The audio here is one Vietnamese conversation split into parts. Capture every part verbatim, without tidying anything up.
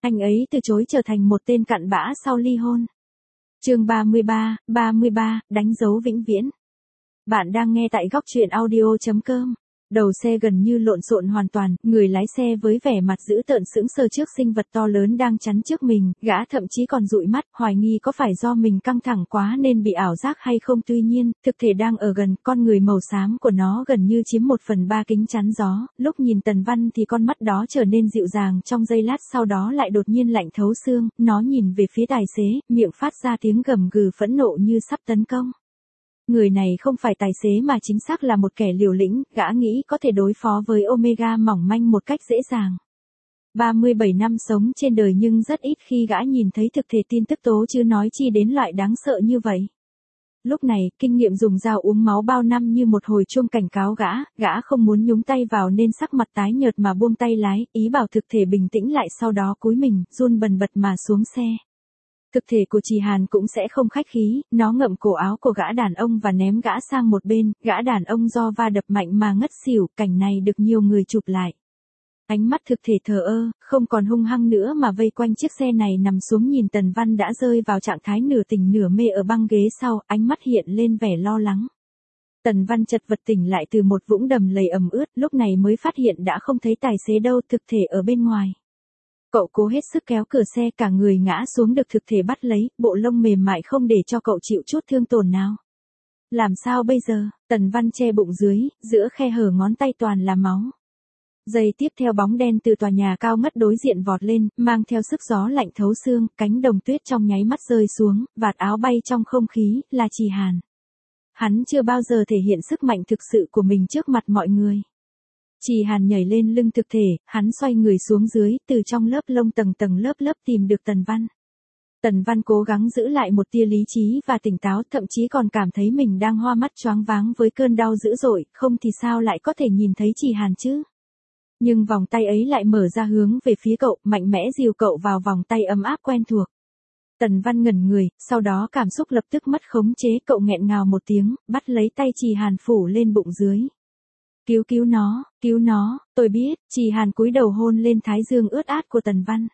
Anh ấy từ chối trở thành một tên cặn bã sau ly hôn. Chương ba mươi ba, ba mươi ba, đánh dấu vĩnh viễn. Bạn đang nghe tại góc truyện audio chấm com. Đầu xe gần như lộn xộn hoàn toàn, người lái xe với vẻ mặt dữ tợn sững sờ trước sinh vật to lớn đang chắn trước mình, gã thậm chí còn dụi mắt, hoài nghi có phải do mình căng thẳng quá nên bị ảo giác hay không. Tuy nhiên, thực thể đang ở gần, con người màu xám của nó gần như chiếm một phần ba kính chắn gió, lúc nhìn Tần Văn thì con mắt đó trở nên dịu dàng trong giây lát sau đó lại đột nhiên lạnh thấu xương, nó nhìn về phía tài xế, miệng phát ra tiếng gầm gừ phẫn nộ như sắp tấn công. Người này không phải tài xế mà chính xác là một kẻ liều lĩnh, gã nghĩ có thể đối phó với Omega mỏng manh một cách dễ dàng. ba mươi bảy năm sống trên đời nhưng rất ít khi gã nhìn thấy thực thể tin tức tố chứ nói chi đến loại đáng sợ như vậy. Lúc này, kinh nghiệm dùng dao uống máu bao năm như một hồi chuông cảnh cáo gã, gã không muốn nhúng tay vào nên sắc mặt tái nhợt mà buông tay lái, ý bảo thực thể bình tĩnh lại sau đó cúi mình, run bần bật mà xuống xe. Thực thể của Trì Hàn cũng sẽ không khách khí, nó ngậm cổ áo của gã đàn ông và ném gã sang một bên, gã đàn ông do va đập mạnh mà ngất xỉu, cảnh này được nhiều người chụp lại. Ánh mắt thực thể thờ ơ, không còn hung hăng nữa mà vây quanh chiếc xe này nằm xuống nhìn Tần Văn đã rơi vào trạng thái nửa tỉnh nửa mê ở băng ghế sau, ánh mắt hiện lên vẻ lo lắng. Tần Văn chật vật tỉnh lại từ một vũng đầm lầy ẩm ướt, lúc này mới phát hiện đã không thấy tài xế đâu, thực thể ở bên ngoài. Cậu cố hết sức kéo cửa xe, cả người ngã xuống được thực thể bắt lấy, bộ lông mềm mại không để cho cậu chịu chút thương tổn nào. Làm sao bây giờ? Tần Văn che bụng dưới, giữa khe hở ngón tay toàn là máu. Giây tiếp theo bóng đen từ tòa nhà cao ngất đối diện vọt lên, mang theo sức gió lạnh thấu xương, cánh đồng tuyết trong nháy mắt rơi xuống, vạt áo bay trong không khí, là Trì Hàn. Hắn chưa bao giờ thể hiện sức mạnh thực sự của mình trước mặt mọi người. Trì Hàn nhảy lên lưng thực thể, hắn xoay người xuống dưới, từ trong lớp lông tầng tầng lớp lớp tìm được Tần Văn. Tần Văn cố gắng giữ lại một tia lý trí và tỉnh táo, thậm chí còn cảm thấy mình đang hoa mắt choáng váng với cơn đau dữ dội, không thì sao lại có thể nhìn thấy Trì Hàn chứ? Nhưng vòng tay ấy lại mở ra hướng về phía cậu, mạnh mẽ dìu cậu vào vòng tay ấm áp quen thuộc. Tần Văn ngẩn người, sau đó cảm xúc lập tức mất khống chế, cậu nghẹn ngào một tiếng, bắt lấy tay Trì Hàn phủ lên bụng dưới. Cứu cứu nó, cứu nó, tôi biết. Trì Hàn cúi đầu hôn lên thái dương ướt át của Tần Văn.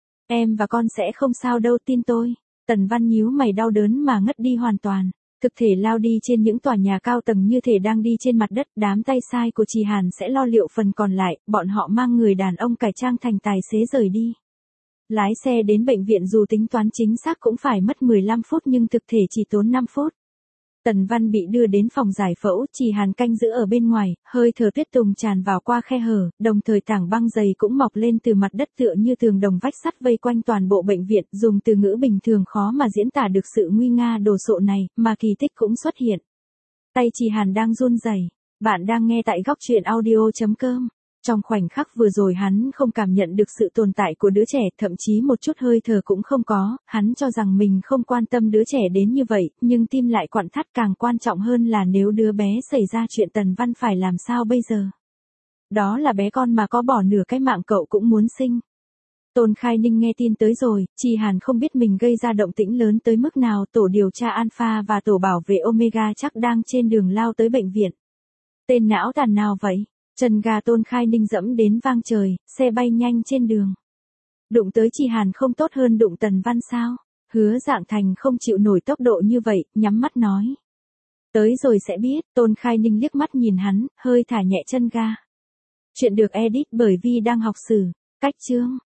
Em và con sẽ không sao đâu, tin tôi. Tần Văn nhíu mày đau đớn mà ngất đi hoàn toàn. Thực thể lao đi trên những tòa nhà cao tầng như thể đang đi trên mặt đất, đám tay sai của Trì Hàn sẽ lo liệu phần còn lại, bọn họ mang người đàn ông cải trang thành tài xế rời đi. Lái xe đến bệnh viện dù tính toán chính xác cũng phải mất mười lăm phút nhưng thực thể chỉ tốn năm phút. Tần Văn bị đưa đến phòng giải phẫu, Trì Hàn canh giữ ở bên ngoài, hơi thở tuyết tùng tràn vào qua khe hở, đồng thời tảng băng dày cũng mọc lên từ mặt đất tựa như tường đồng vách sắt vây quanh toàn bộ bệnh viện, dùng từ ngữ bình thường khó mà diễn tả được sự nguy nga đồ sộ này, mà kỳ tích cũng xuất hiện. Tay Trì Hàn đang run rẩy. Bạn đang nghe tại góc truyện audio chấm com. Trong khoảnh khắc vừa rồi hắn không cảm nhận được sự tồn tại của đứa trẻ, thậm chí một chút hơi thở cũng không có, hắn cho rằng mình không quan tâm đứa trẻ đến như vậy, nhưng tim lại quặn thắt. Càng quan trọng hơn là nếu đứa bé xảy ra chuyện Tần Văn phải làm sao bây giờ? Đó là bé con mà có bỏ nửa cái mạng cậu cũng muốn sinh. Tôn Khai Ninh nghe tin tới rồi, Trì Hàn không biết mình gây ra động tĩnh lớn tới mức nào, tổ điều tra Alpha và tổ bảo vệ Omega chắc đang trên đường lao tới bệnh viện. Tên não tàn nào vậy? Chân ga Tôn Khai Ninh dẫm đến vang trời, xe bay nhanh trên đường. Đụng tới Trì Hàn không tốt hơn đụng Tần Văn sao? Hứa Dạng Thành không chịu nổi tốc độ như vậy, nhắm mắt nói. Tới rồi sẽ biết. Tôn Khai Ninh liếc mắt nhìn hắn, hơi thả nhẹ chân ga. Chuyện được edit bởi Vi đang học sử. Cách chương.